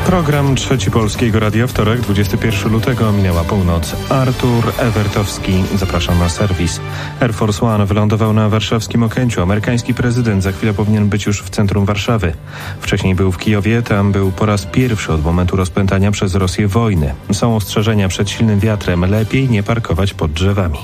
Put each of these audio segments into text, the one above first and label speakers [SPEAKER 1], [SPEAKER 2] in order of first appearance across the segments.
[SPEAKER 1] Program Trzeci Polskiego Radia, wtorek, 21 lutego, minęła północ. Artur Ewertowski, zapraszam na serwis. Air Force One wylądował na warszawskim Okęciu. Amerykański prezydent za chwilę powinien być już w centrum Warszawy. Wcześniej był w Kijowie, tam był po raz pierwszy od momentu rozpętania przez Rosję wojny. Są ostrzeżenia przed silnym wiatrem, lepiej nie parkować pod drzewami.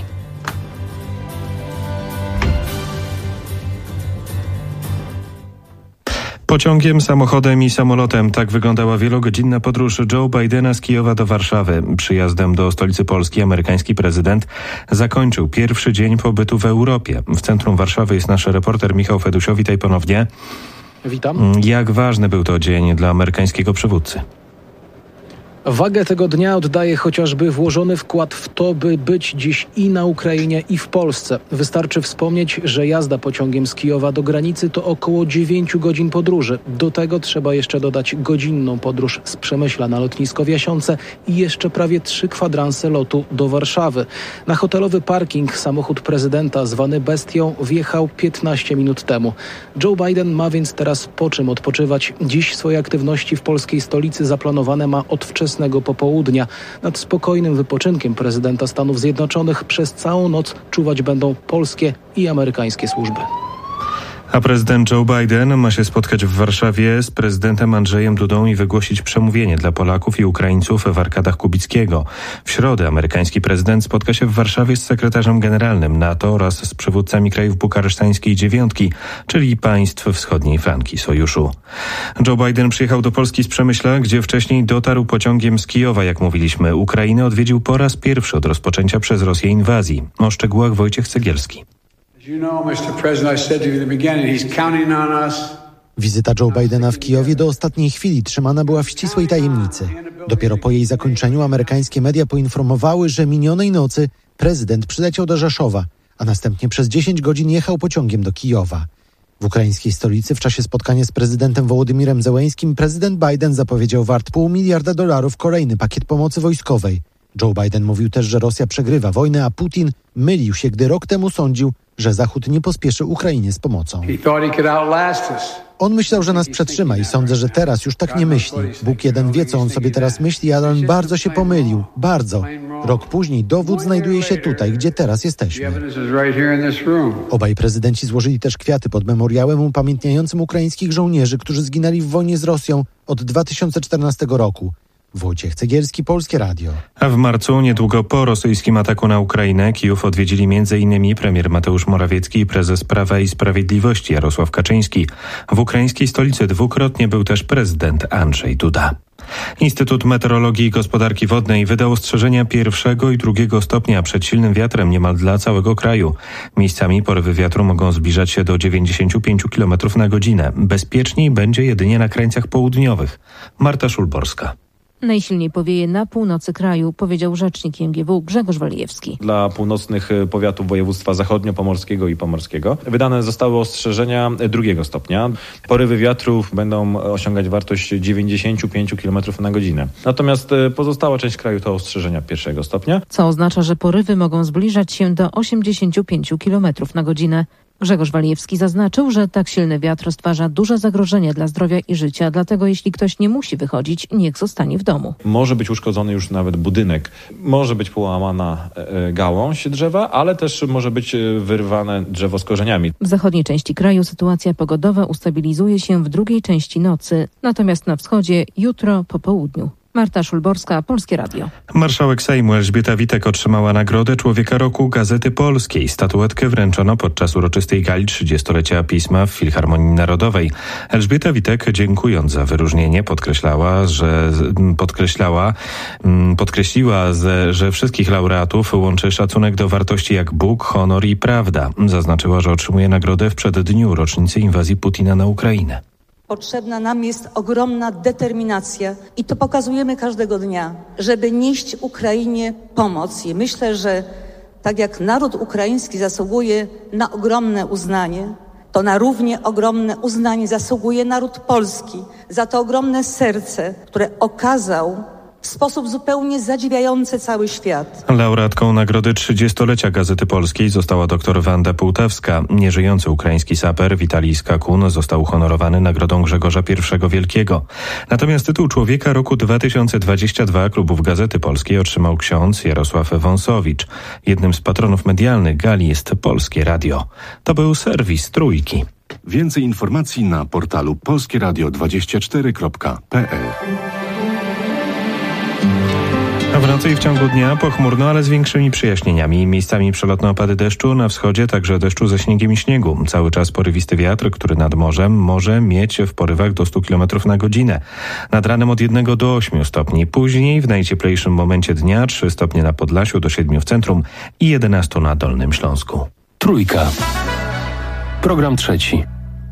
[SPEAKER 1] Pociągiem, samochodem i samolotem. Tak wyglądała wielogodzinna podróż Joe Bidena z Kijowa do Warszawy. Przyjazdem do stolicy Polski amerykański prezydent zakończył pierwszy dzień pobytu w Europie. W centrum Warszawy jest nasz reporter Michał Fedusiów. Witaj ponownie.
[SPEAKER 2] Witam.
[SPEAKER 1] Jak ważny był to dzień dla amerykańskiego przywódcy?
[SPEAKER 2] Wagę tego dnia oddaje chociażby włożony wkład w to, by być dziś i na Ukrainie, i w Polsce. Wystarczy wspomnieć, że jazda pociągiem z Kijowa do granicy to około 9 godzin podróży. Do tego trzeba jeszcze dodać godzinną podróż z Przemyśla na lotnisko w Jasiące i jeszcze prawie 3 kwadranse lotu do Warszawy. Na hotelowy parking samochód prezydenta zwany Bestią wjechał 15 minut temu. Joe Biden ma więc teraz po czym odpoczywać. Dziś swoje aktywności w polskiej stolicy zaplanowane ma od wczesnego popołudnia. Nad spokojnym wypoczynkiem prezydenta Stanów Zjednoczonych przez całą noc czuwać będą polskie i amerykańskie służby.
[SPEAKER 1] A prezydent Joe Biden ma się spotkać w Warszawie z prezydentem Andrzejem Dudą i wygłosić przemówienie dla Polaków i Ukraińców w Arkadach Kubickiego. W środę amerykański prezydent spotka się w Warszawie z sekretarzem generalnym NATO oraz z przywódcami krajów bukaresztańskiej dziewiątki, czyli państw wschodniej flanki sojuszu. Joe Biden przyjechał do Polski z Przemyśla, gdzie wcześniej dotarł pociągiem z Kijowa, jak mówiliśmy. Ukrainę odwiedził po raz pierwszy od rozpoczęcia przez Rosję inwazji. O szczegółach Wojciech Cegielski.
[SPEAKER 3] Wizyta Joe Bidena w Kijowie do ostatniej chwili trzymana była w ścisłej tajemnicy. Dopiero po jej zakończeniu amerykańskie media poinformowały, że minionej nocy prezydent przyleciał do Rzeszowa, a następnie przez 10 godzin jechał pociągiem do Kijowa. W ukraińskiej stolicy w czasie spotkania z prezydentem Wołodymirem Zełeńskim prezydent Biden zapowiedział wart $500 miliarda kolejny pakiet pomocy wojskowej. Joe Biden mówił też, że Rosja przegrywa wojnę, a Putin mylił się, gdy rok temu sądził, że Zachód nie pospieszy Ukrainie z pomocą. On myślał, że nas przetrzyma i sądzę, że teraz już tak nie myśli. Bóg jeden wie, co on sobie teraz myśli, ale on bardzo się pomylił. Bardzo. Rok później dowód znajduje się tutaj, gdzie teraz jesteśmy. Obaj prezydenci złożyli też kwiaty pod memoriałem upamiętniającym ukraińskich żołnierzy, którzy zginęli w wojnie z Rosją od 2014 roku. Wojciech Cegielski, Polskie Radio.
[SPEAKER 1] A w marcu, niedługo po rosyjskim ataku na Ukrainę, Kijów odwiedzili m.in. premier Mateusz Morawiecki i prezes Prawa i Sprawiedliwości Jarosław Kaczyński. W ukraińskiej stolicy dwukrotnie był też prezydent Andrzej Duda. Instytut Meteorologii i Gospodarki Wodnej wydał ostrzeżenia 1. i 2. stopnia przed silnym wiatrem niemal dla całego kraju. Miejscami porywy wiatru mogą zbliżać się do 95 km na godzinę. Bezpieczniej będzie jedynie na krańcach południowych. Marta Szulborska.
[SPEAKER 4] Najsilniej powieje na północy kraju, powiedział rzecznik MGW Grzegorz Walijewski.
[SPEAKER 5] Dla północnych powiatów województwa zachodnio-pomorskiego i pomorskiego wydane zostały ostrzeżenia 2. stopnia. Porywy wiatrów będą osiągać wartość 95 km na godzinę. Natomiast pozostała część kraju to ostrzeżenia 1. stopnia.
[SPEAKER 4] Co oznacza, że porywy mogą zbliżać się do 85 km na godzinę. Grzegorz Walijewski zaznaczył, że tak silny wiatr stwarza duże zagrożenie dla zdrowia i życia, dlatego jeśli ktoś nie musi wychodzić, niech zostanie w domu.
[SPEAKER 5] Może być uszkodzony już nawet budynek, może być połamana gałąź drzewa, ale też może być wyrwane drzewo z korzeniami.
[SPEAKER 4] W zachodniej części kraju sytuacja pogodowa ustabilizuje się w drugiej części nocy, natomiast na wschodzie jutro po południu. Marta Szulborska, Polskie Radio.
[SPEAKER 1] Marszałek Sejmu Elżbieta Witek otrzymała Nagrodę Człowieka Roku Gazety Polskiej. Statuetkę wręczono podczas uroczystej gali 30-lecia pisma w Filharmonii Narodowej. Elżbieta Witek, dziękując za wyróżnienie, podkreśliła, że wszystkich laureatów łączy szacunek do wartości jak Bóg, honor i prawda. Zaznaczyła, że otrzymuje nagrodę w przeddniu rocznicy inwazji Putina na Ukrainę.
[SPEAKER 6] Potrzebna nam jest ogromna determinacja i to pokazujemy każdego dnia, żeby nieść Ukrainie pomoc. I myślę, że tak jak naród ukraiński zasługuje na ogromne uznanie, to na równie ogromne uznanie zasługuje naród polski za to ogromne serce, które okazał w sposób zupełnie zadziwiający cały świat.
[SPEAKER 1] Laureatką nagrody 30-lecia Gazety Polskiej została dr Wanda Pułtawska. Nieżyjący ukraiński saper Witalij Skakun został uhonorowany nagrodą Grzegorza I Wielkiego. Natomiast tytuł Człowieka roku 2022 klubów Gazety Polskiej otrzymał ksiądz Jarosław Wąsowicz. Jednym z patronów medialnych gali jest Polskie Radio. To był serwis Trójki.
[SPEAKER 7] Więcej informacji na portalu polskieradio24.pl.
[SPEAKER 1] A w nocy i w ciągu dnia pochmurno, ale z większymi przejaśnieniami. Miejscami przelotne opady deszczu, na wschodzie także deszczu ze śniegiem i śniegu. Cały czas porywisty wiatr, który nad morzem może mieć w porywach do 100 km na godzinę. Nad ranem od 1 do 8 stopni. Później w najcieplejszym momencie dnia 3 stopnie na Podlasiu, do 7 w centrum i 11 na Dolnym Śląsku.
[SPEAKER 8] Trójka. Program trzeci.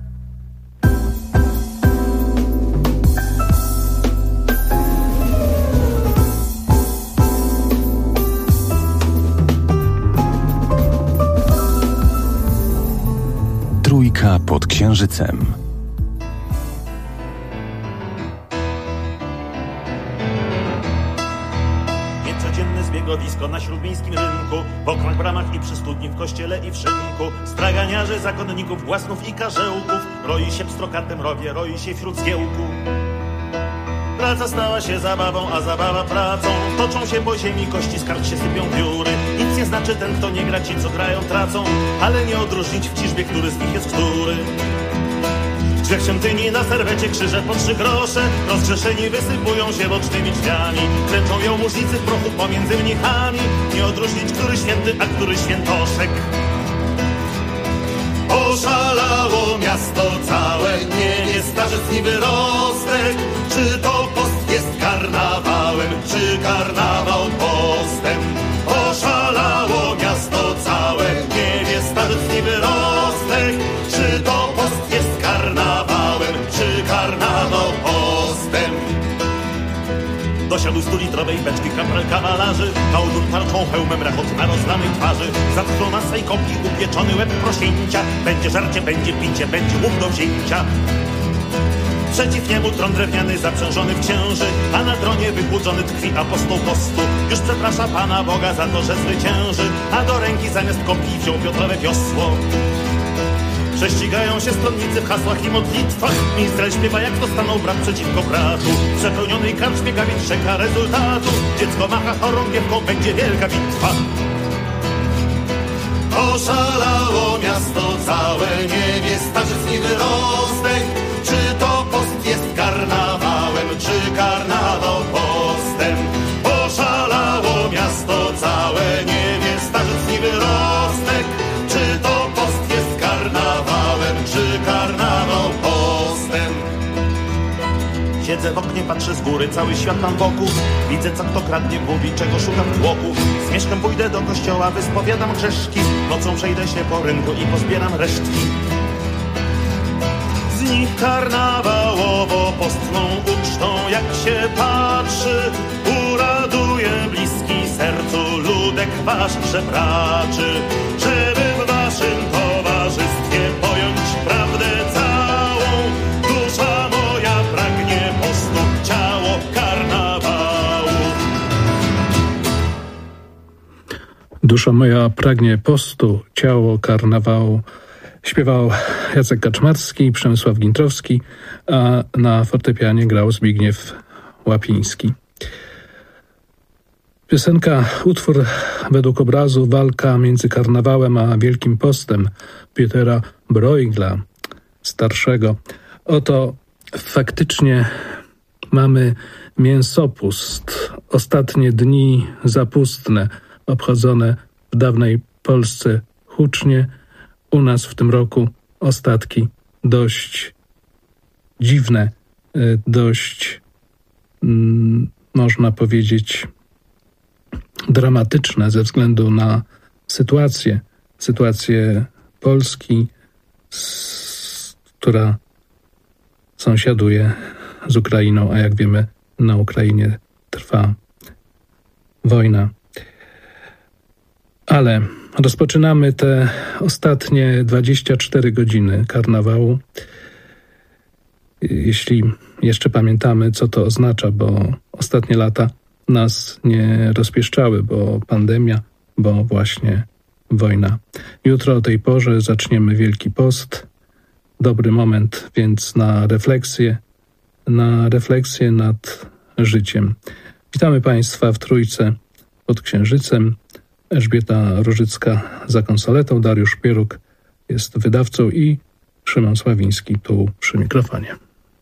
[SPEAKER 7] Trójka pod Księżycem.
[SPEAKER 9] Niecodzienne zbiegowisko na śródmiejskim rynku, w oknach, bramach i przy studni, w kościele i w szynku. Straganiarzy, zakonników, własnów i karzełków. Roi się pstrokatem rowie, roi się wśród zgiełku. Praca stała się zabawą, a zabawa pracą. Toczą się po ziemi kości, skarb się sypią pióry. Nic nie znaczy ten, kto nie gra, ci co grają tracą. Ale nie odróżnić w ciżbie, który z nich jest który. W drzwiach świątyni na serwecie krzyże po 3 grosze. Rozgrzeszeni wysypują się bocznymi drzwiami. Klęczą jałmużnicy w prochu pomiędzy mnichami. Nie odróżnić, który święty, a który świętoszek. Oszalało miasto całe, nie jest starzec ni wyrostek. Czy to post jest karnawałem, czy karnawał postem? Oszalało miasto całe, nie jest starzec ni wyrostek. Czy to post jest karnawałem, czy karnawał postem? Dosiadł 100-litrowej beczki kapelka malarzy. Małdur tarczą hełmem rachot na rozlanej twarzy. Zatknął na swej kąpki upieczony łeb prosięcia. Będzie żarcie, będzie picie, będzie łuk do wzięcia. Przeciw niemu tron drewniany zaprzężony w księży, a na tronie wychłudzony tkwi apostoł postu. Już przeprasza Pana Boga za to, że zwycięży, a do ręki zamiast kopii wziął Piotrowe wiosło. Prześcigają się stronnicy w hasłach i modlitwach. Ministrel śpiewa, jak to stanął brat przeciwko bratu. W przepełnionej karczmie gawiec czeka rezultatu. Dziecko macha chorągiewką, będzie wielka bitwa. Oszalało miasto całe, nie wie starzec ni wyrostek. Czy to post jest karnawałem, czy karnawał postem? Oszalało miasto całe, nie wie starzec ni wyrostek. Czy to post jest karnawałem, czy karnawał postem? Siedzę w oknie, patrzę z góry, cały świat mam wokół. Widzę, co kto kradnie, mówi, czego szukam w tłoku. Z mieszkiem pójdę do kościoła, wyspowiadam grzeszki. Nocą przejdę się po rynku i pozbieram resztki. Z nich karnawałowo postną ucztą, jak się patrzy, uraduje bliski sercu ludek wasz żebraczy. Żeby w waszym towarzystwie pojąć prawdę całą, dusza moja pragnie postu, ciało karnawału.
[SPEAKER 10] Dusza moja pragnie postu, ciało karnawału. Śpiewał Jacek Kaczmarski, Przemysław Gintrowski, a na fortepianie grał Zbigniew Łapiński. Piosenka, utwór według obrazu Walka między karnawałem a Wielkim Postem Piotera Bruegla starszego. Oto faktycznie mamy mięsopust. Ostatnie dni zapustne, obchodzone w dawnej Polsce hucznie. U nas w tym roku ostatki dość dziwne, dość można powiedzieć dramatyczne ze względu na sytuację Polski, która sąsiaduje z Ukrainą, a jak wiemy, na Ukrainie trwa wojna. Ale rozpoczynamy te ostatnie 24 godziny karnawału. Jeśli jeszcze pamiętamy, co to oznacza, bo ostatnie lata nas nie rozpieszczały, bo pandemia, bo właśnie wojna. Jutro o tej porze zaczniemy Wielki Post. Dobry moment więc na refleksję nad życiem. Witamy Państwa w Trójce pod Księżycem. Elżbieta Różycka za konsoletą, Dariusz Pieruk jest wydawcą i Szymon Sławiński tu przy mikrofonie.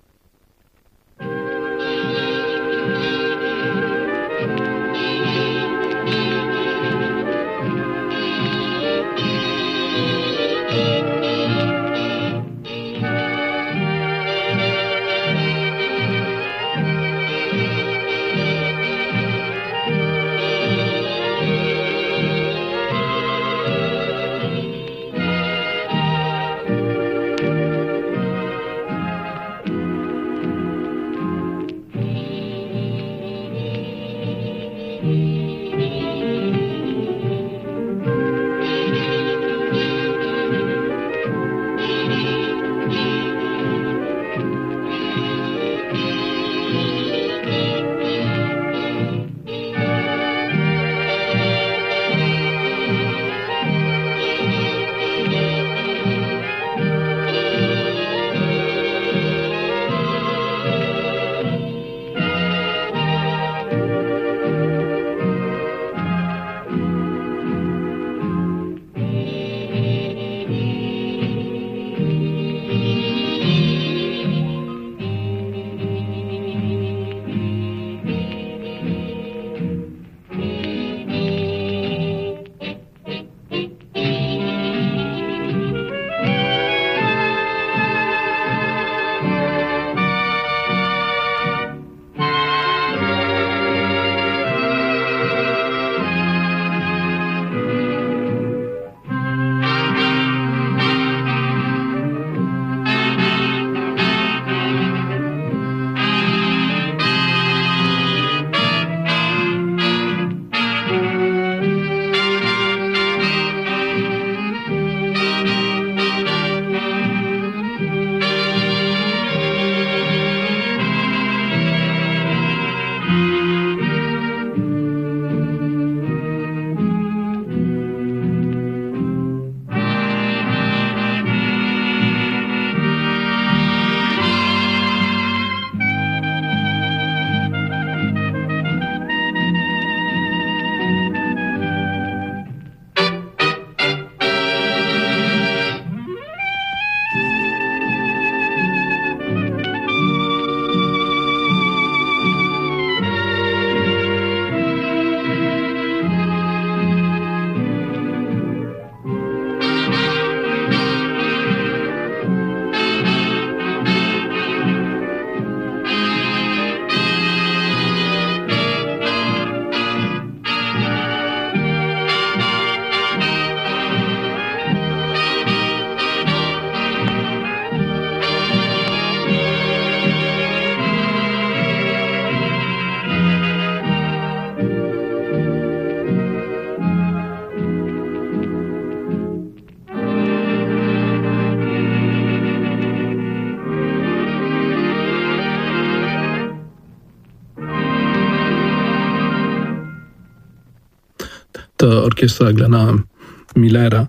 [SPEAKER 10] To orkiestra Glena Millera.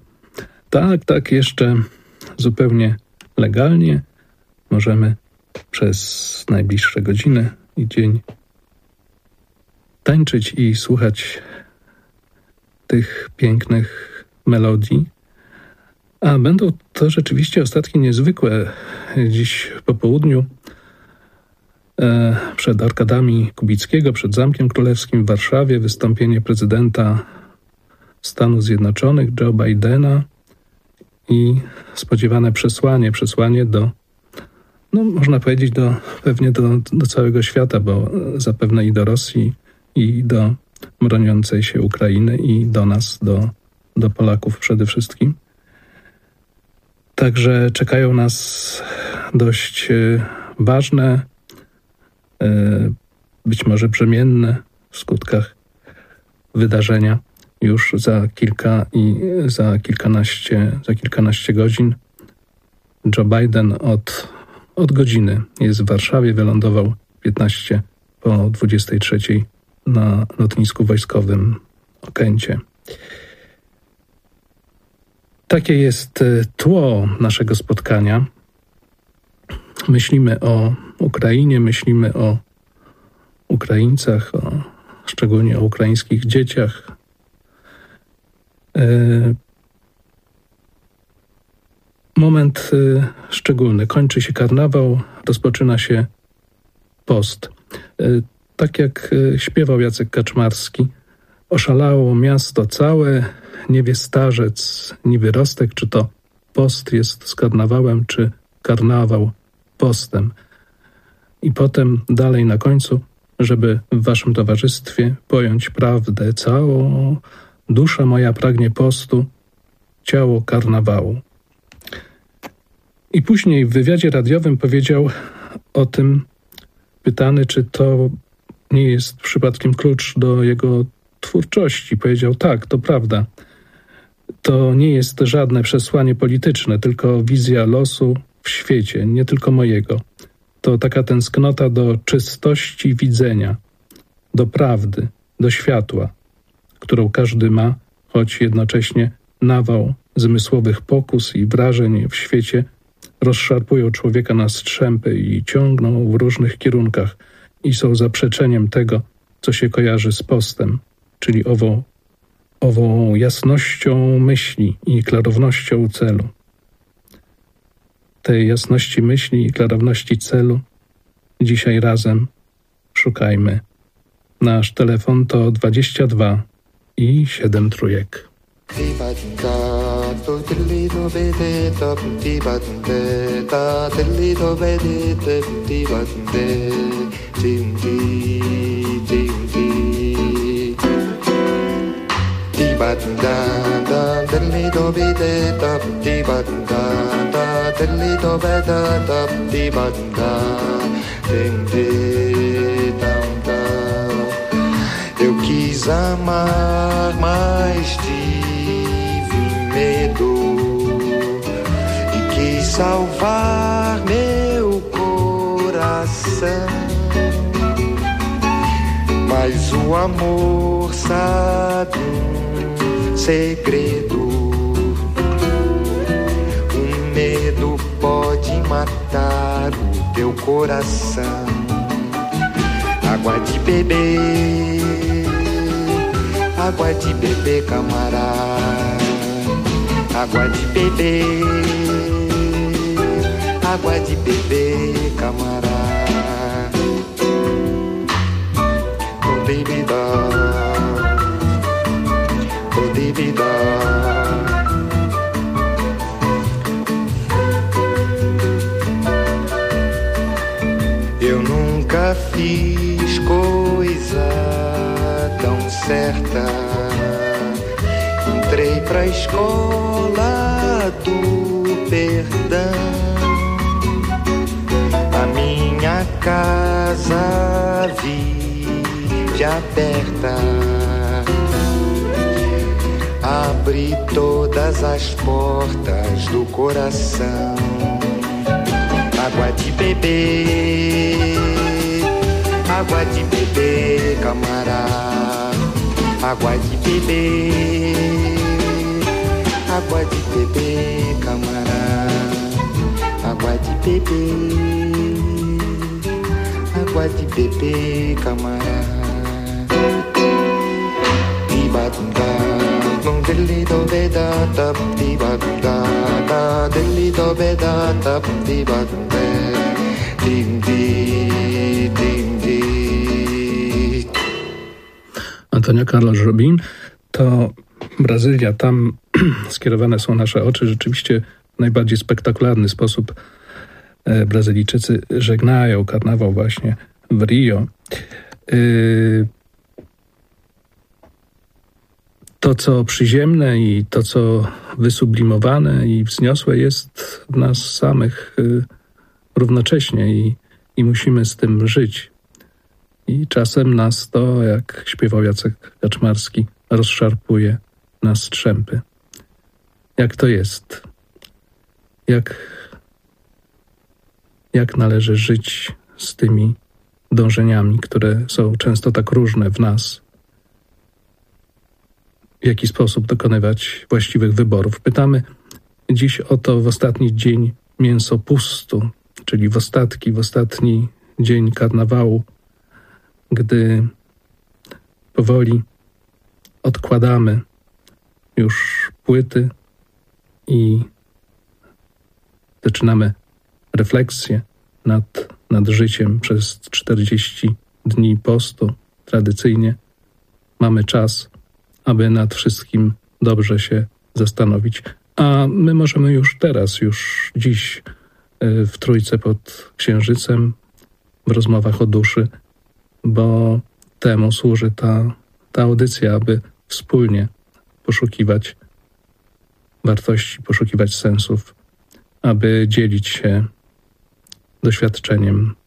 [SPEAKER 10] Tak, jeszcze zupełnie legalnie możemy przez najbliższe godziny i dzień tańczyć i słuchać tych pięknych melodii. A będą to rzeczywiście ostatki niezwykłe. Dziś po południu przed arkadami Kubickiego, przed Zamkiem Królewskim w Warszawie wystąpienie prezydenta Stanów Zjednoczonych Joe Bidena i spodziewane przesłanie do, można powiedzieć, pewnie do całego świata, bo zapewne i do Rosji, i do broniącej się Ukrainy, i do nas, do Polaków przede wszystkim. Także czekają nas dość ważne, być może brzemienne w skutkach wydarzenia już za kilkanaście godzin. Joe Biden od godziny jest w Warszawie, wylądował 15 po 23 na lotnisku wojskowym Okęcie. Takie jest tło naszego spotkania. Myślimy o Ukrainie, myślimy o Ukraińcach, szczególnie o ukraińskich dzieciach. Moment szczególny. Kończy się karnawał, rozpoczyna się post. Tak jak śpiewał Jacek Kaczmarski, oszalało miasto całe, nie wie starzec, ni wyrostek, czy to post jest z karnawałem, czy karnawał postem. I potem dalej na końcu, żeby w waszym towarzystwie pojąć prawdę całą, dusza moja pragnie postu, ciało karnawału. I później w wywiadzie radiowym powiedział o tym, pytany, czy to nie jest przypadkiem klucz do jego twórczości. Powiedział, tak, to prawda. To nie jest żadne przesłanie polityczne, tylko wizja losu w świecie, nie tylko mojego. To taka tęsknota do czystości widzenia, do prawdy, do światła, którą każdy ma, choć jednocześnie nawał zmysłowych pokus i wrażeń w świecie rozszarpują człowieka na strzępy i ciągną w różnych kierunkach i są zaprzeczeniem tego, co się kojarzy z postem, czyli ową jasnością myśli i klarownością celu. Tej jasności myśli i klarowności celu dzisiaj razem szukajmy. Nasz telefon to 22 i 7 trójek.
[SPEAKER 11] Eu quis amar, mas tive medo e quis salvar meu coração, mas o amor sabe segredo. O medo pode matar o teu coração. Água de beber, água de beber, camarada. Água de beber, água de beber, camarada. Oh, baby, oh, baby, eu nunca fiz coisa tão certa. Entrei pra escola do perdão. A minha casa vive aberta. Abri todas as portas do coração. Água de beber, água de beber, camarada. Água de beber, água de beber, camarada. Água de beber, água de beber, camarada.
[SPEAKER 10] Antônio Carlos Jobim, to Brazylia, tam skierowane są nasze oczy. Rzeczywiście w najbardziej spektakularny sposób Brazylijczycy żegnają karnawał właśnie w Rio. To, co przyziemne i to, co wysublimowane i wzniosłe jest w nas samych równocześnie i musimy z tym żyć. I czasem nas to, jak śpiewał Jacek Kaczmarski, rozszarpuje na strzępy. Jak to jest? Jak należy żyć z tymi dążeniami, które są często tak różne w nas, w jaki sposób dokonywać właściwych wyborów. Pytamy dziś o to w ostatni dzień mięsopustu, czyli w ostatni dzień karnawału, gdy powoli odkładamy już płyty i zaczynamy refleksję nad życiem przez 40 dni postu. Tradycyjnie mamy czas, aby nad wszystkim dobrze się zastanowić. A my możemy już teraz, już dziś w Trójce pod Księżycem, w rozmowach o duszy, bo temu służy ta audycja, aby wspólnie poszukiwać wartości, poszukiwać sensów, aby dzielić się doświadczeniem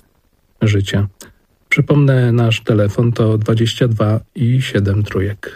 [SPEAKER 10] życia. Przypomnę, nasz telefon to 22 i 7 trójek.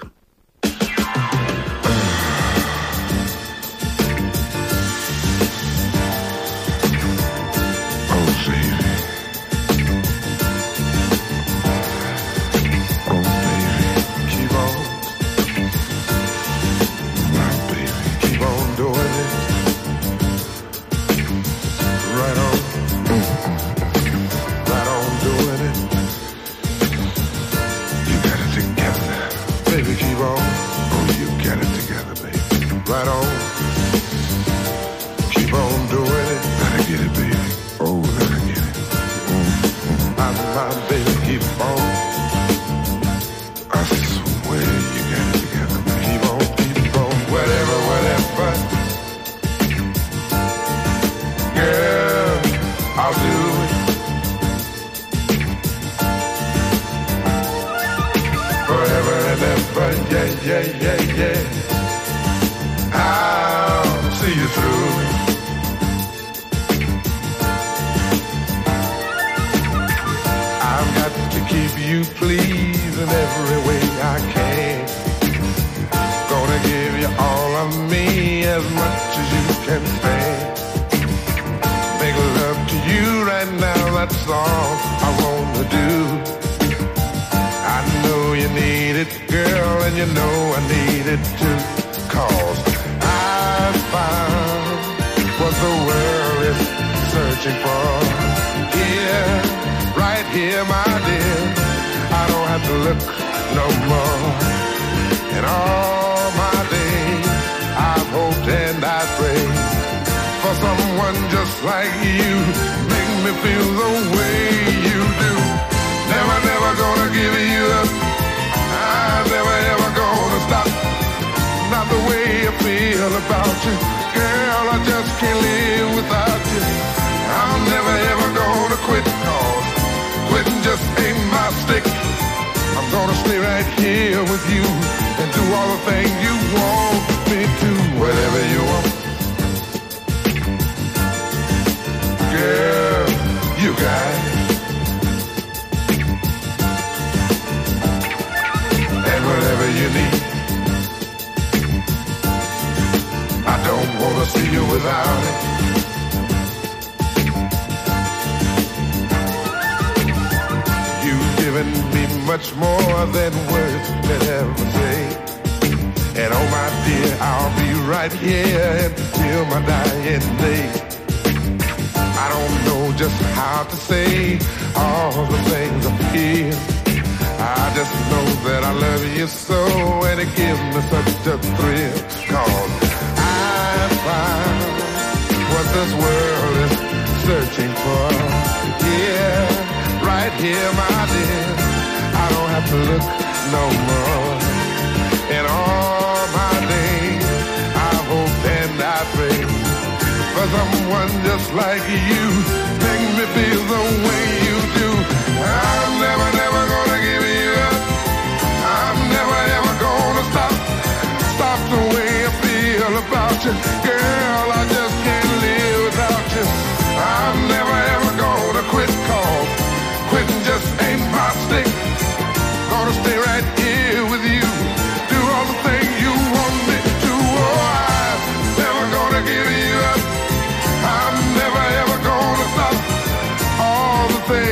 [SPEAKER 12] Thing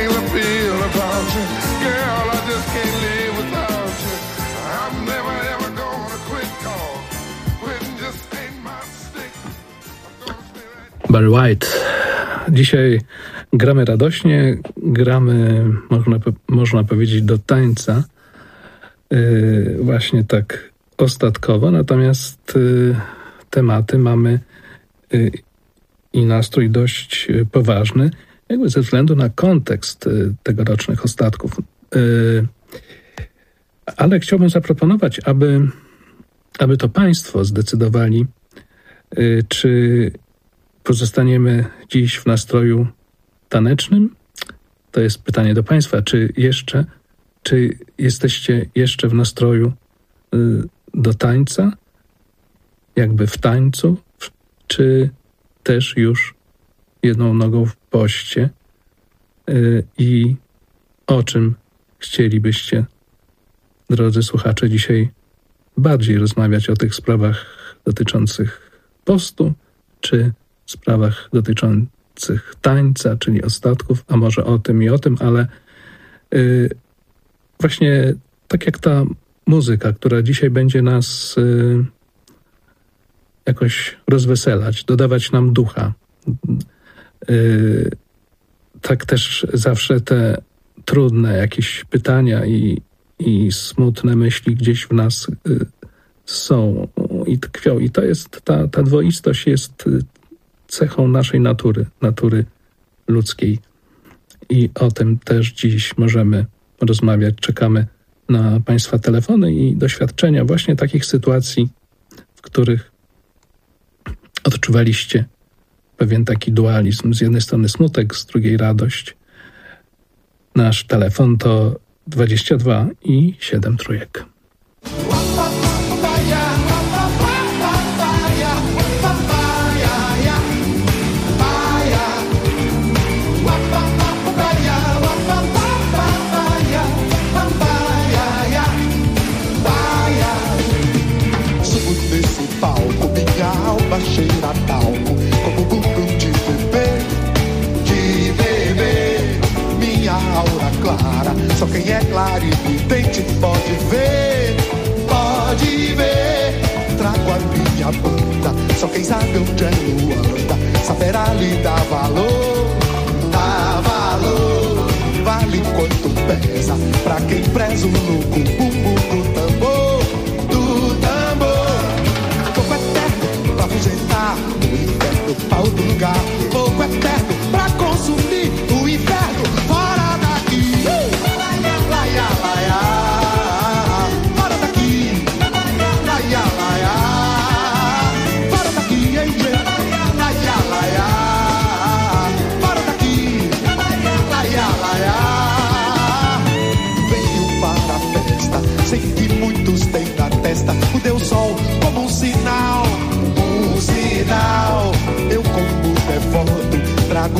[SPEAKER 10] Barry White. Dzisiaj gramy radośnie, gramy, można powiedzieć, do tańca, właśnie tak ostatkowo, natomiast tematy mamy i nastrój dość poważny, jakby ze względu na kontekst tegorocznych ostatków. Ale chciałbym zaproponować, aby to państwo zdecydowali, czy pozostaniemy dziś w nastroju tanecznym. To jest pytanie do państwa. Czy jesteście jeszcze w nastroju do tańca? Jakby w tańcu? Czy też już jedną nogą w poście? I o czym chcielibyście, drodzy słuchacze, dzisiaj bardziej rozmawiać? O tych sprawach dotyczących postu, czy sprawach dotyczących tańca, czyli ostatków, a może o tym i o tym, ale właśnie tak jak ta muzyka, która dzisiaj będzie nas jakoś rozweselać, dodawać nam ducha. Tak też zawsze te trudne jakieś pytania i smutne myśli gdzieś w nas są i tkwią. I to jest, ta dwoistość jest cechą naszej natury ludzkiej. I o tym też dziś możemy rozmawiać. Czekamy na państwa telefony i doświadczenia właśnie takich sytuacji, w których odczuwaliście pewien taki dualizm. Z jednej strony smutek, z drugiej radość. Nasz telefon to 22 i 7 trójek.
[SPEAKER 11] Cheira talco, como bumbum de bebê, minha aura clara. Só quem é clarividente pode ver. Trago a minha banda, só quem sabe onde é Luanda saberá lhe dar valor. Vale quanto pesa pra quem preza o louco bumbum do tambor. No inferno, pau do lugar. Pouco é perto pra consumir o inferno. Fora daqui, laia, laia. Fora daqui, laia, laia. Fora daqui, hein, laia, laia. Fora daqui, laia, laia. Venho para a festa, sei que muitos têm na testa o Deus Sol como um sinal. Eu como devoto trago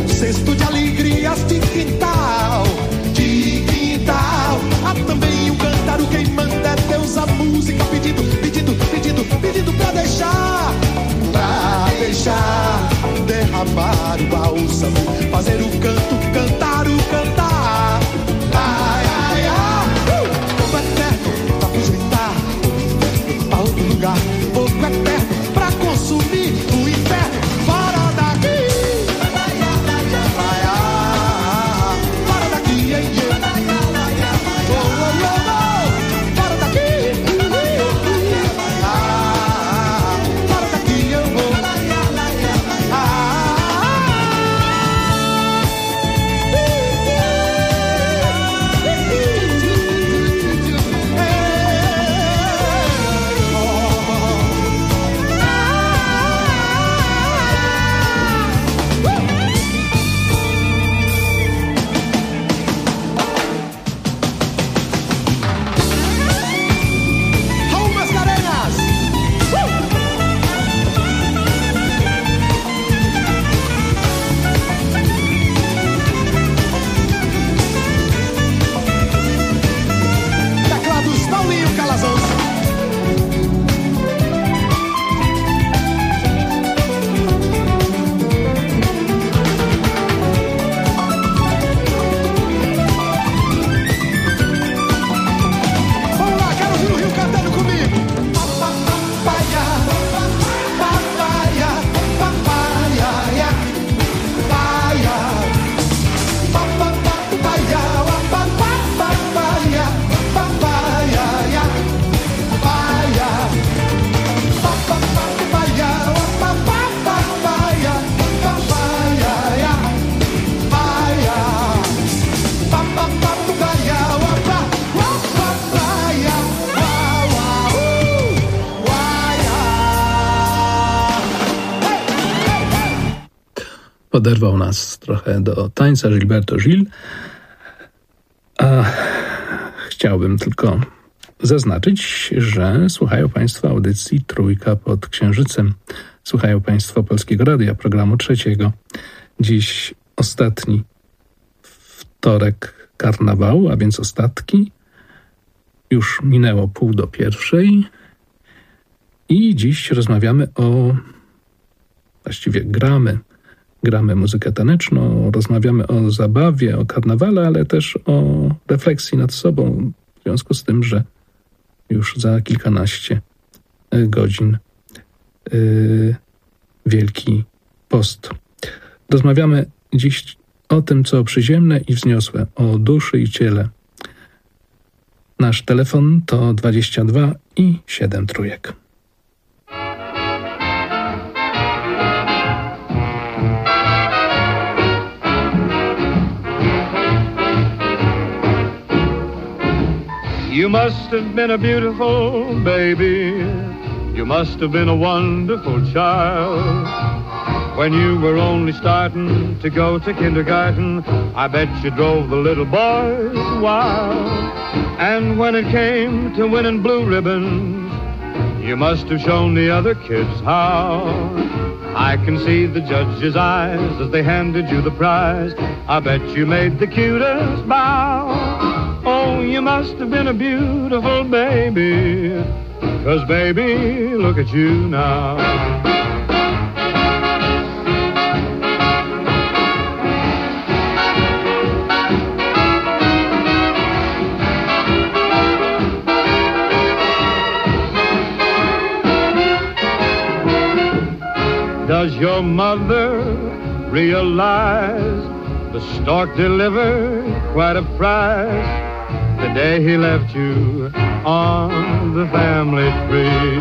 [SPEAKER 10] oderwał nas trochę do tańca Gilberto Gil, a chciałbym tylko zaznaczyć, że słuchają Państwo audycji Trójka pod Księżycem. Słuchają Państwo Polskiego Radia, programu trzeciego. Dziś ostatni wtorek karnawału, a więc ostatki. Już minęło 12:30 i dziś rozmawiamy właściwie gramy muzykę taneczną, rozmawiamy o zabawie, o karnawale, ale też o refleksji nad sobą, w związku z tym, że już za kilkanaście godzin Wielki Post. Rozmawiamy dziś o tym, co przyziemne i wzniosłe, o duszy i ciele. Nasz telefon to 22 i 7 trójek.
[SPEAKER 12] You must have been a beautiful baby. You must have been a wonderful child. When you were only starting to go to kindergarten, I bet you drove the little boys wild. And when it came to winning blue ribbons, you must have shown the other kids how. I can see the judge's eyes as they handed you the prize. I bet you made the cutest bow. Oh, you must have been a beautiful baby, 'cause baby, look at you now. Does your mother realize the stork delivered quite a prize the day he left you on the family tree?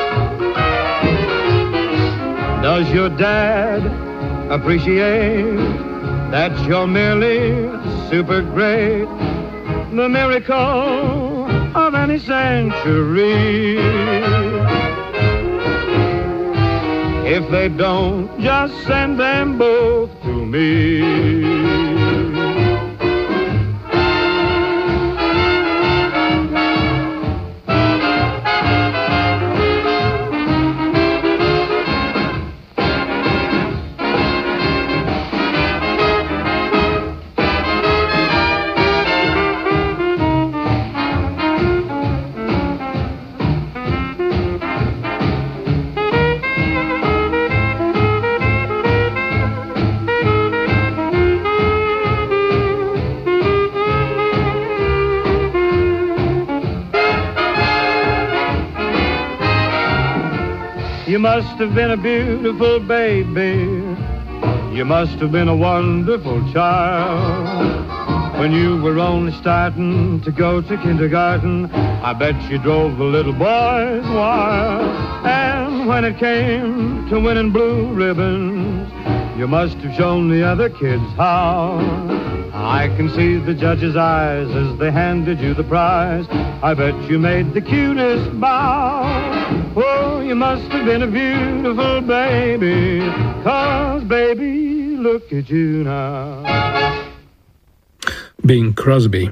[SPEAKER 12] Does your dad appreciate that you're merely super great, the miracle of any century? If they don't, just send them both to me. You must have been a beautiful baby. You must have been a wonderful child. When you were only starting to go to kindergarten, I bet you drove the little boys wild. And when it came to winning blue ribbons, you must have shown the other kids how. I can see the judge's eyes as they handed you the prize. I bet you made the cutest bow. Oh, you must have been a beautiful baby, 'cause baby, look at you now.
[SPEAKER 10] Bing Crosby.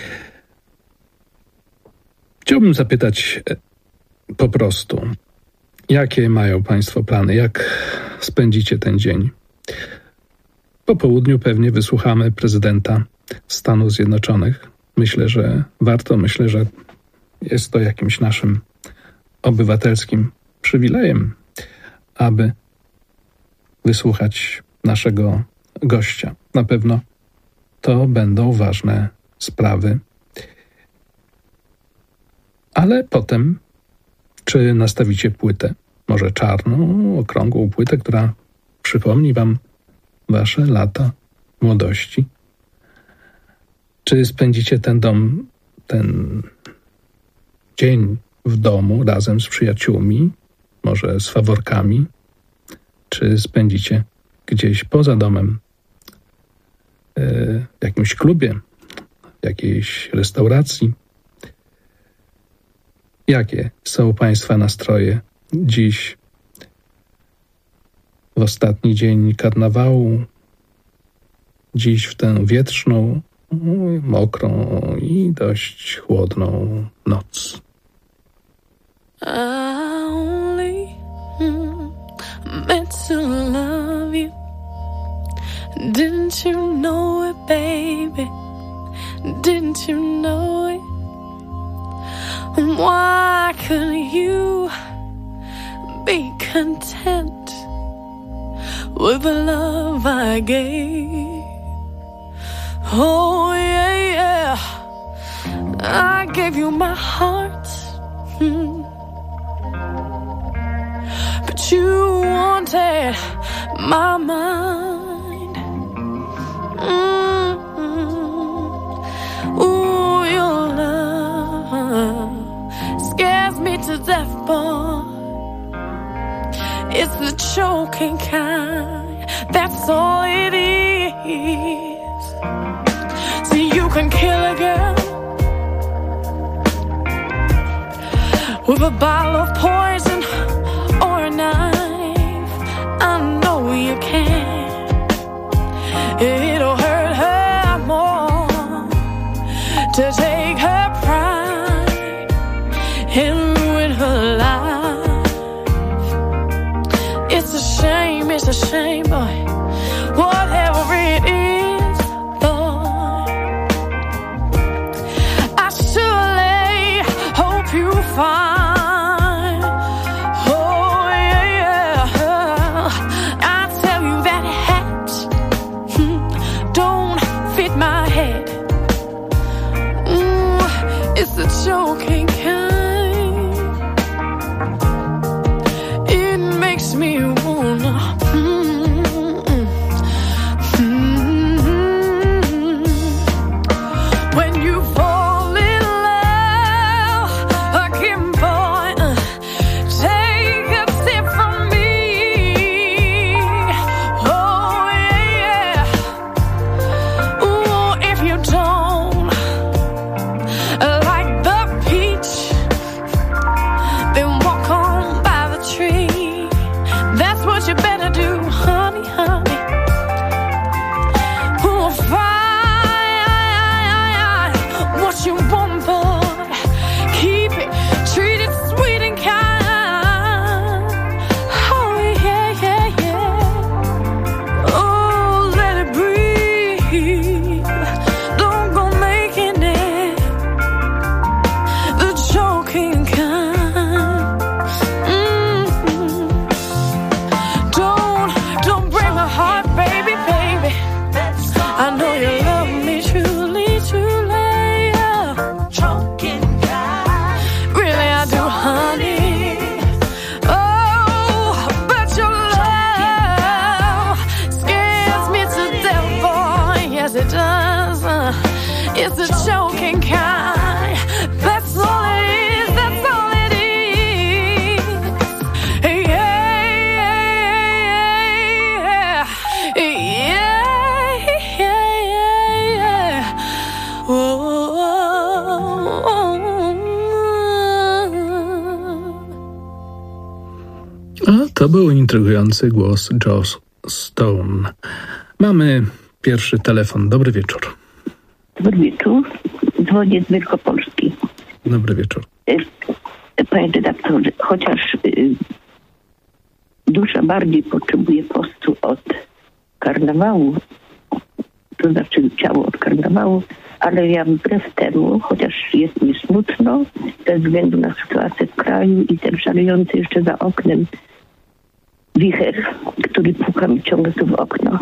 [SPEAKER 10] Chciałbym zapytać po prostu, jakie mają Państwo plany, jak spędzicie ten dzień? Po południu pewnie wysłuchamy prezydenta Stanów Zjednoczonych. Myślę, że warto, że jest to jakimś naszym obywatelskim przywilejem, aby wysłuchać naszego gościa. Na pewno to będą ważne sprawy. Ale potem, czy nastawicie płytę, może czarną, okrągłą płytę, która przypomni wam wasze lata młodości? Czy spędzicie ten dzień w domu razem z przyjaciółmi, może z faworkami? Czy spędzicie gdzieś poza domem, w jakimś klubie, w jakiejś restauracji? Jakie są Państwa nastroje dziś, w ostatni dzień karnawału, dziś w tę wietrzną, mokrą i dość chłodną noc.
[SPEAKER 13] I only meant to love you. Didn't you know it, baby? Didn't you know it? Why couldn't you be content with the love I gave? Oh yeah, yeah, I gave you my heart, but you wanted my mind. Ooh, your love scares me to death, boy. It's the choking kind, that's all it is. See, you can kill a girl with a bottle of poison or a knife. I know you can. It'll hurt her more to take her pride and ruin her life. It's a shame, boy. Whatever it is, boy, I surely hope you find. Oh yeah, I tell you that hat don't fit my head. It's the choking kind. It makes me wanna. When you fall in love again, boy, take a sip from me. Oh yeah. Ooh, if you don't like the peach, then walk on by the tree. That's what you better do, honey, honey. Ooh, find what you want, boy. Keep it, treat it sweet and kind. Oh yeah, yeah, yeah. Oh, let it breathe. Don't go making it the choking kind. Don't break my heart, baby, baby. I know you love me truly, truly. Choking kind. Really, I do, honey. Oh, but your love scares me to death, boy. Yes, it does. It's a choking kind. That's all it is. That's all it is. Yeah, yeah, yeah. Oh.
[SPEAKER 10] A to był intrygujący głos Joss Stone. Mamy pierwszy telefon. Dobry wieczór.
[SPEAKER 14] Dobry wieczór. Dzwonię z Wielkopolski.
[SPEAKER 10] Dobry wieczór.
[SPEAKER 14] Panie redaktorze, chociaż dusza bardziej potrzebuje postu od karnawału, to znaczy ciało od karnawału, ale ja wbrew temu, chociaż jest mi smutno ze względu na sytuację w kraju i ten szalejący jeszcze za oknem wicher, który puka mi ciągle tu w okno.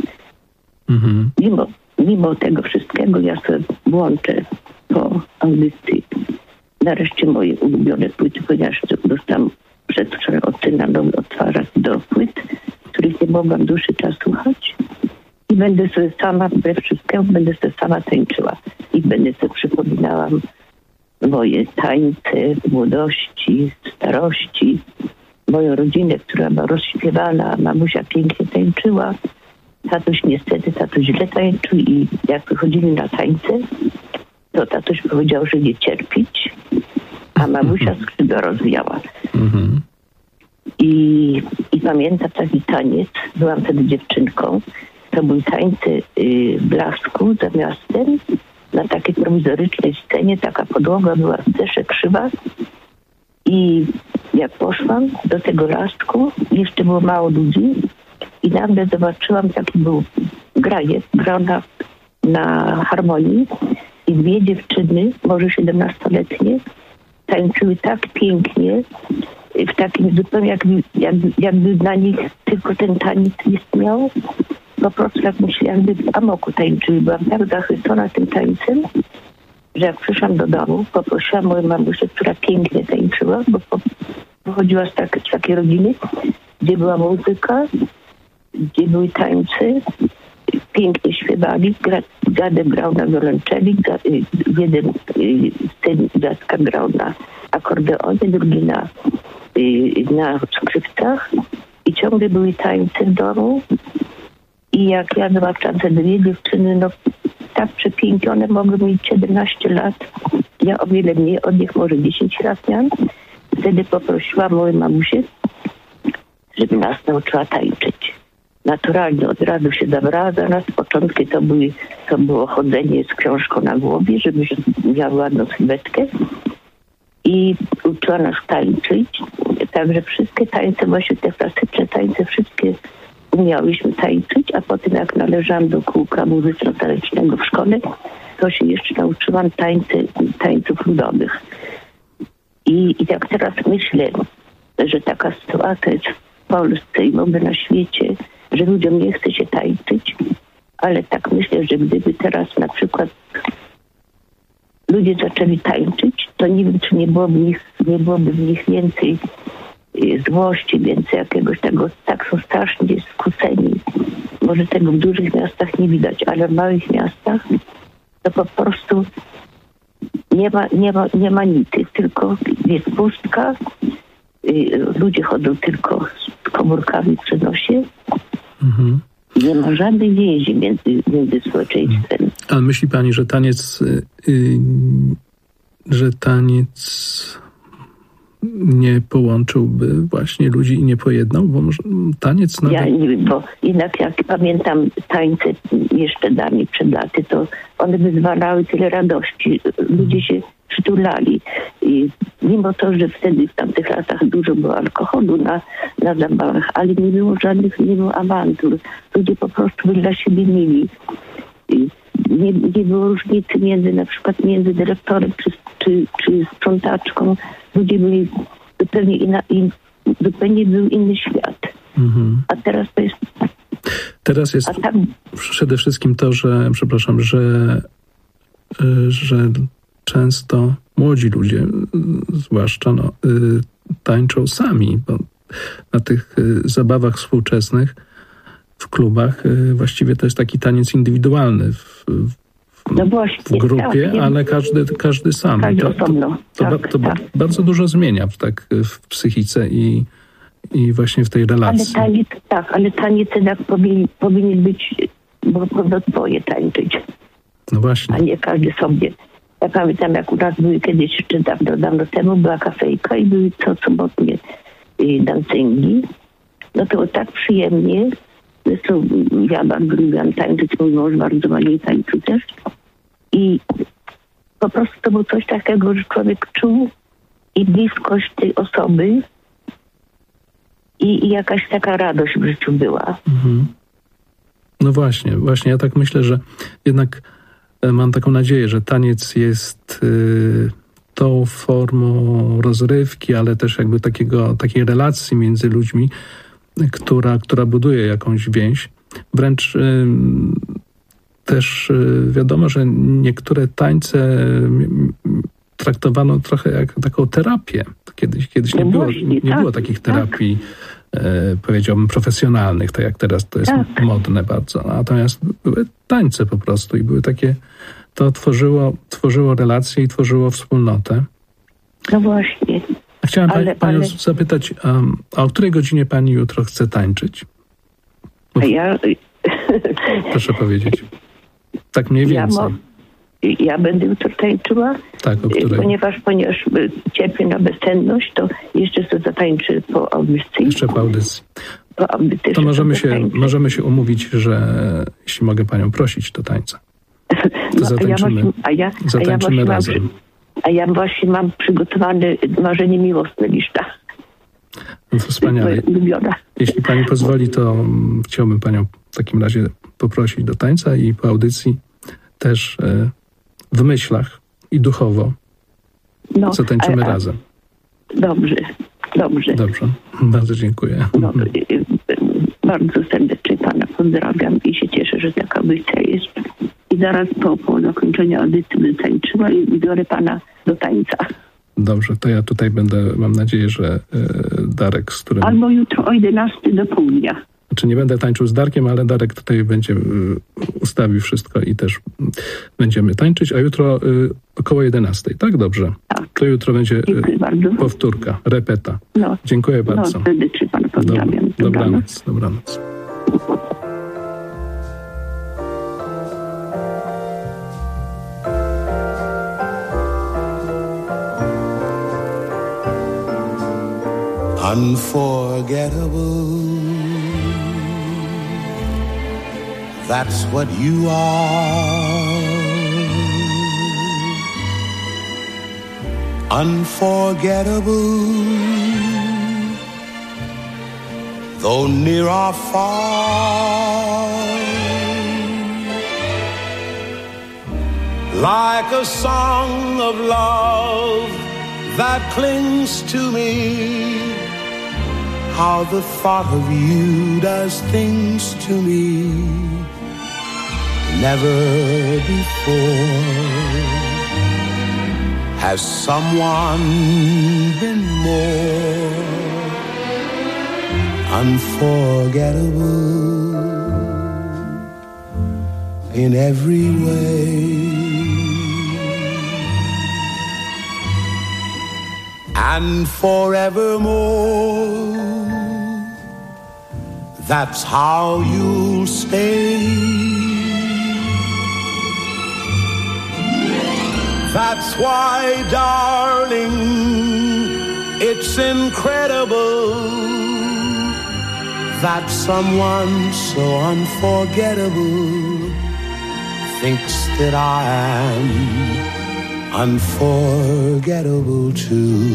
[SPEAKER 14] Mimo tego wszystkiego ja sobie włączę po audycji nareszcie moje ulubione płyty, ponieważ dostałam przedwczoraj od syna nowy odtwarzacz do płyt, których nie mogłam dłuższy czas słuchać. I będę sobie sama, wbrew wszystkiemu, będę sobie sama tańczyła. I będę sobie przypominała moje tańce młodości, starości, moją rodzinę, która była rozśpiewana, mamusia pięknie tańczyła. Tatuś niestety, źle tańczył i jak wychodzili na tańce, to tatuś powiedział, że nie cierpić, a mamusia skrzydła rozwijała. I pamiętam taki taniec, byłam wtedy dziewczynką, to były tańce blasku za miastem, na takiej prowizorycznej scenie. Taka podłoga była też krzywa. I jak poszłam do tego lasku, jeszcze było mało ludzi i nagle zobaczyłam, taki był grajek, grał na harmonii i dwie dziewczyny, może 17-letnie, tańczyły tak pięknie, w takim zupełnie jakby dla nich tylko ten taniec istniał. Po prostu tak myślę, jakby w amoku tańczyły. Byłam tak zachwycona tym tańcem, że jak przyszłam do domu, poprosiłam moją mamusię, która pięknie tańczyła, bo pochodziła z takiej rodziny, gdzie była muzyka, gdzie były tańce, pięknie śpiewali, dziadek grał na wiolonczeli, jeden syn dziadka grał na akordeonie, drugi na skrzypcach i ciągle były tańce w domu. I jak ja zobaczyłam te dwie dziewczyny, no tak przepięknie, one mogły mieć 17 lat, ja o wiele mniej, od nich może 10 lat miałam. Wtedy poprosiłam moją mamusię, żeby nas nauczyła tańczyć. Naturalnie od razu się zabrała za nas. Początki to było chodzenie z książką na głowie, żeby miała ładną sylwetkę. I uczyła nas tańczyć. Także wszystkie tańce, właśnie te klasyczne tańce, wszystkie umiałyśmy tańczyć, a potem jak należałam do kółka muzyczno-tanecznego w szkole, to się jeszcze nauczyłam tańców ludowych. I jak teraz myślę, że taka sytuacja jest w Polsce i w ogóle na świecie, że ludziom nie chce się tańczyć, ale tak myślę, że gdyby teraz na przykład ludzie zaczęli tańczyć, to nie wiem, czy nie byłoby w nich więcej złości, więcej jakiegoś tego, tak są strasznie skłóceni. Może tego w dużych miastach nie widać, ale w małych miastach to po prostu nie ma nic, tylko jest pustka, ludzie chodzą tylko z komórkami przy nosie. Mhm. Nie ma żadnej więzi między społeczeństwem.
[SPEAKER 10] Ale myśli pani, że taniec nie połączyłby właśnie ludzi i nie pojednał? Bo może taniec...
[SPEAKER 14] Ja nie wiem, bo jednak jak pamiętam tańce jeszcze dawniej przed laty, to one wyzwalały tyle radości. Ludzie się przytulali. I mimo to, że wtedy w tamtych latach dużo było alkoholu na zabawach, ale nie było awantur. Ludzie po prostu byli dla siebie mili. Nie było różnicy między dyrektorem czy sprzątaczką. Ludzie byli zupełnie był inny świat. Mhm. A teraz to jest...
[SPEAKER 10] Teraz jest przede wszystkim to, że często młodzi ludzie, zwłaszcza tańczą sami, bo na tych zabawach współczesnych w klubach właściwie to jest taki taniec indywidualny w grupie, tak, ale każdy sam. To bardzo dużo zmienia w psychice i właśnie w tej relacji.
[SPEAKER 14] Ale taniec jednak powinien być, bo dwoje tańczyć.
[SPEAKER 10] No właśnie.
[SPEAKER 14] A nie każdy sobie. Ja pamiętam, jak u nas były kiedyś jeszcze dawno temu, była kafejka i były co sobotnie dancingi. No to tak przyjemnie. Zresztą ja bardzo lubiłam tańczyć, mój mąż bardzo ładnie tańczył też. I po prostu to było coś takiego, że człowiek czuł i bliskość tej osoby i jakaś taka radość w życiu była. Mhm.
[SPEAKER 10] No właśnie. Ja tak myślę, że jednak mam taką nadzieję, że taniec jest tą formą rozrywki, ale też jakby takiej relacji między ludźmi, która buduje jakąś więź. Wręcz też wiadomo, że niektóre tańce traktowano trochę jak taką terapię. Kiedyś nie było takich terapii, powiedziałbym, profesjonalnych, tak jak teraz to jest modne bardzo. Natomiast były tańce po prostu i były takie, to tworzyło relacje i tworzyło wspólnotę.
[SPEAKER 14] No właśnie.
[SPEAKER 10] Chciałem panią zapytać, a o której godzinie pani jutro chce tańczyć? Proszę powiedzieć. Tak mniej więcej.
[SPEAKER 14] Ja będę jutro tańczyła,
[SPEAKER 10] tak, o której?
[SPEAKER 14] Ponieważ cierpię na bezsenność, to jeszcze sobie zatańczę po audycji.
[SPEAKER 10] Jeszcze po audycji.
[SPEAKER 14] To
[SPEAKER 10] możemy się umówić, że jeśli mogę panią prosić do tańca, to zatańczymy razem.
[SPEAKER 14] A ja właśnie mam przygotowane marzenie miłosne lista.
[SPEAKER 10] No to wspaniale. Jeśli pani pozwoli, to chciałbym panią w takim razie poprosić do tańca i po audycji też w myślach i duchowo zatańczymy razem.
[SPEAKER 14] Dobrze.
[SPEAKER 10] Dobrze, bardzo dziękuję.
[SPEAKER 14] Bardzo serdecznie pana pozdrawiam i się cieszę, że taka audycja jest. I zaraz po zakończeniu audycji będę tańczyła i biorę pana do tańca.
[SPEAKER 10] Dobrze, to ja tutaj będę, mam nadzieję, że Darek, z którym...
[SPEAKER 14] Albo jutro o 11 do południa.
[SPEAKER 10] Znaczy nie będę tańczył z Darkiem, ale Darek tutaj będzie ustawił wszystko i też będziemy tańczyć, a jutro około 11, tak? Dobrze.
[SPEAKER 14] Tak.
[SPEAKER 10] To jutro będzie
[SPEAKER 14] bardzo.
[SPEAKER 10] Powtórka, repeta. Dziękuję bardzo.
[SPEAKER 14] Serdecznie pana pozdrawiam.
[SPEAKER 10] Dobranoc.
[SPEAKER 11] Unforgettable, that's what you are. Unforgettable, though near or far. Like a song of love that clings to me, how the thought of you does things to me never before has someone been more unforgettable in every way. And forevermore, that's how you'll stay. That's why, darling, it's incredible that someone so unforgettable thinks that I am unforgettable too.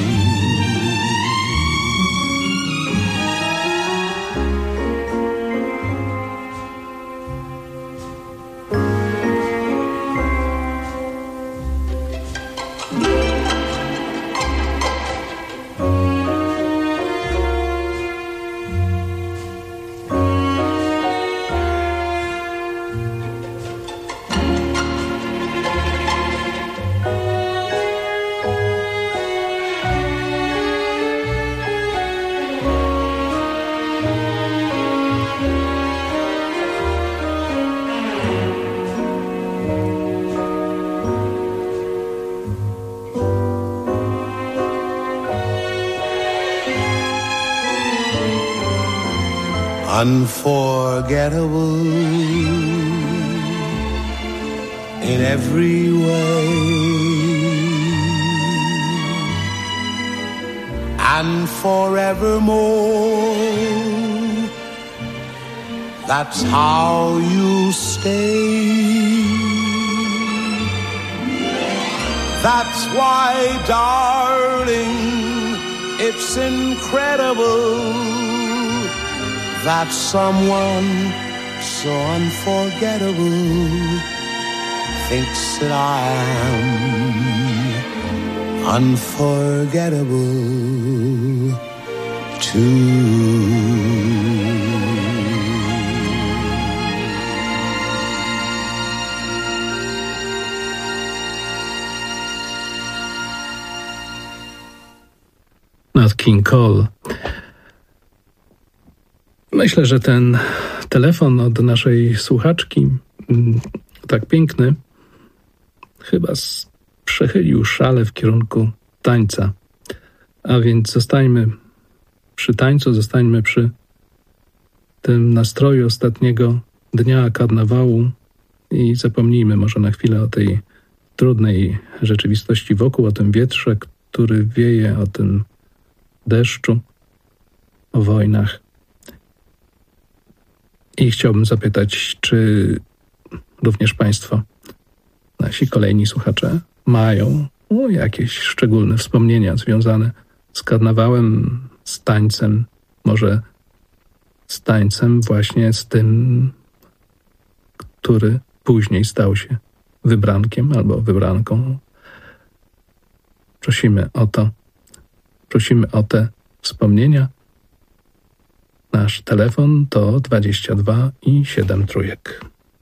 [SPEAKER 11] Unforgettable in every way, and forevermore, that's how you stay. That's why, darling, it's incredible that someone so unforgettable thinks that I am unforgettable too.
[SPEAKER 10] Nat King Cole. Myślę, że ten telefon od naszej słuchaczki, tak piękny, chyba przechylił szalę w kierunku tańca. A więc zostańmy przy tańcu, zostańmy przy tym nastroju ostatniego dnia karnawału i zapomnijmy może na chwilę o tej trudnej rzeczywistości wokół, o tym wietrze, który wieje, o tym deszczu, o wojnach. I chciałbym zapytać, czy również Państwo, nasi kolejni słuchacze, mają jakieś szczególne wspomnienia związane z karnawałem, z tańcem, może z tańcem właśnie z tym, który później stał się wybrankiem albo wybranką. Prosimy o te wspomnienia. Nasz telefon to 22 i 7 trójek.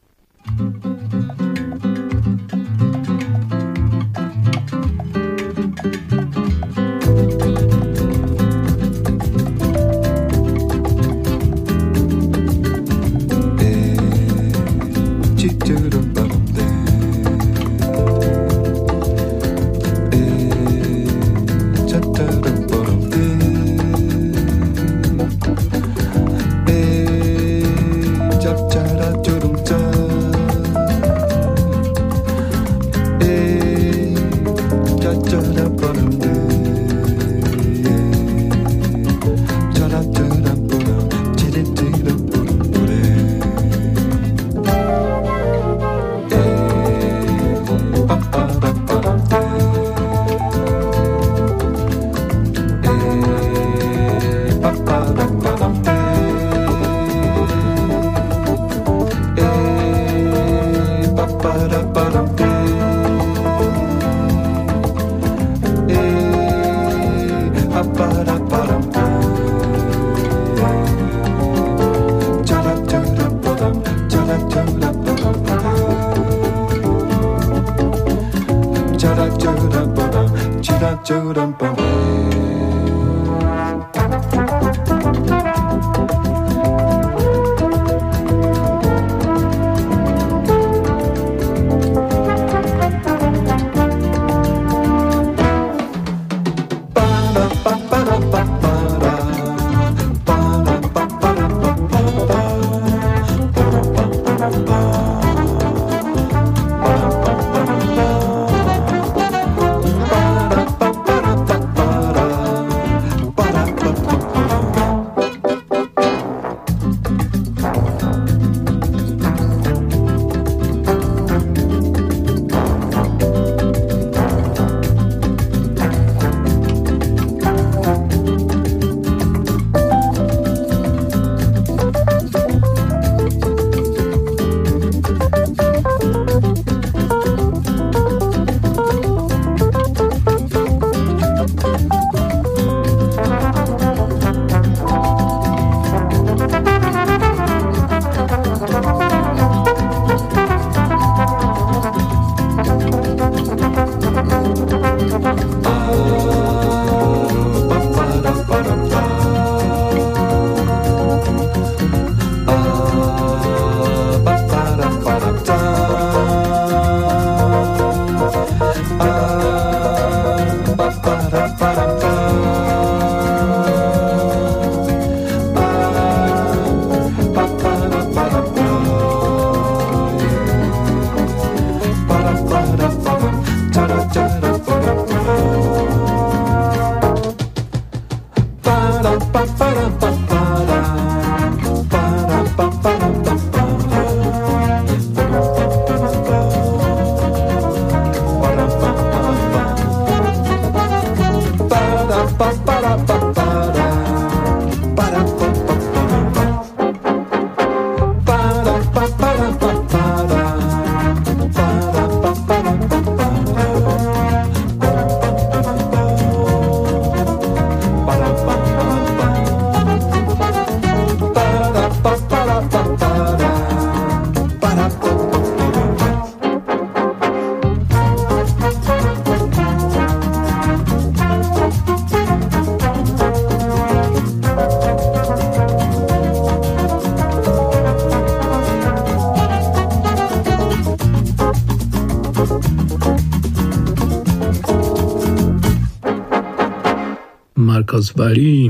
[SPEAKER 10] Wali.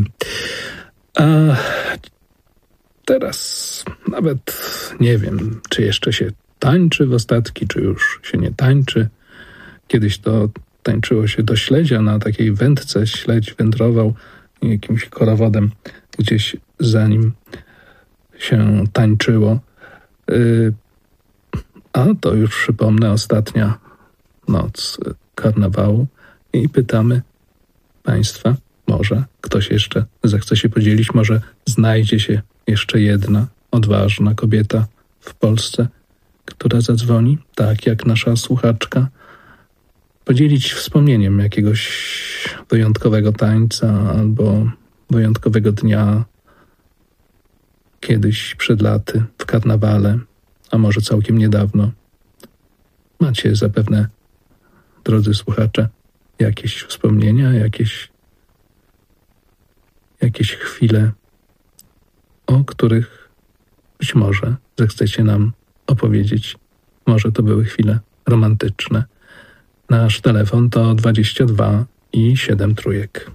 [SPEAKER 10] A teraz nawet nie wiem, czy jeszcze się tańczy w ostatki, czy już się nie tańczy. Kiedyś to tańczyło się do śledzia na takiej wędce. Śledź wędrował jakimś korowodem gdzieś za nim się tańczyło. A to już przypomnę, ostatnia noc karnawału i pytamy Państwa, może ktoś jeszcze zechce się podzielić, może znajdzie się jeszcze jedna odważna kobieta w Polsce, która zadzwoni, tak jak nasza słuchaczka, podzielić wspomnieniem jakiegoś wyjątkowego tańca albo wyjątkowego dnia kiedyś przed laty w karnawale, a może całkiem niedawno. Macie zapewne, drodzy słuchacze, jakieś wspomnienia, jakieś chwile, o których być może zechcecie nam opowiedzieć. Może to były chwile romantyczne. Nasz telefon to 22 i 7 trójek.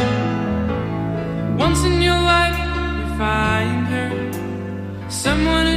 [SPEAKER 15] Once in your life you find her, someone